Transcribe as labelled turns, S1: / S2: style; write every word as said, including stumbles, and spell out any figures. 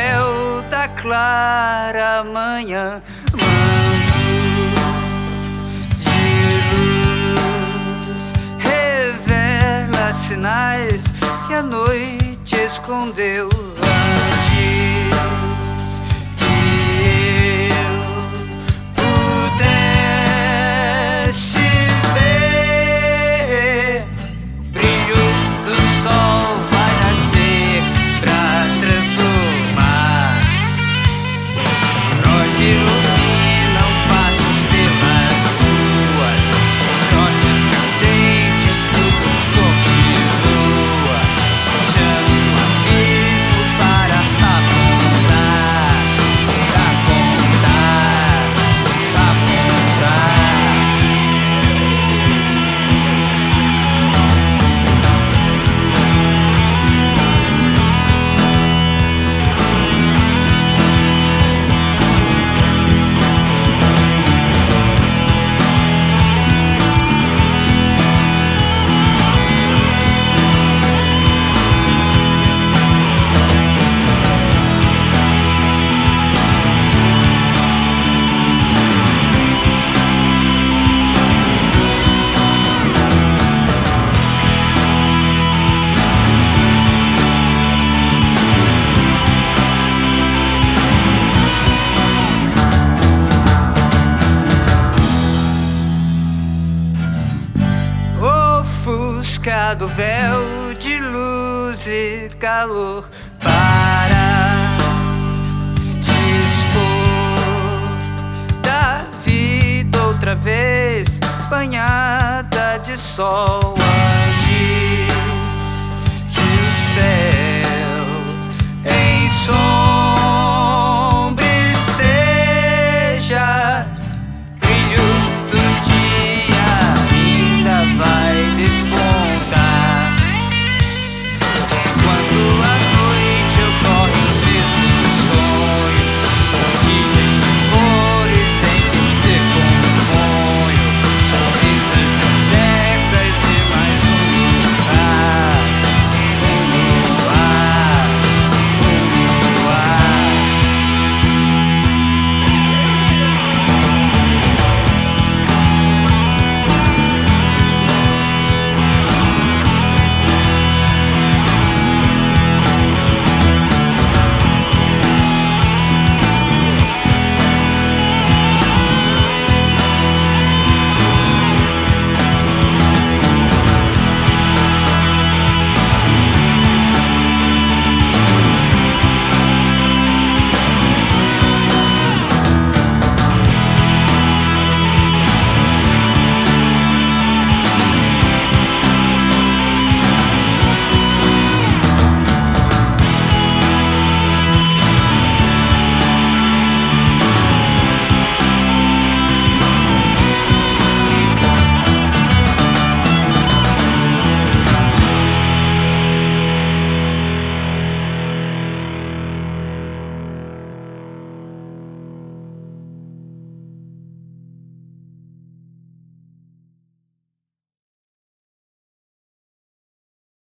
S1: véu da clara manhã, manto de luz revela sinais que a noite escondeu antes que eu pudesse ver. Brilho do sol vai nascer pra transformar. Nós iluminam passos pelas ruas, trotes cadentes, tudo continua. Chamo um abismo para apontar, apontar, apontar. Ofuscado véu de luz e calor para dispor da vida outra vez banhada de sol.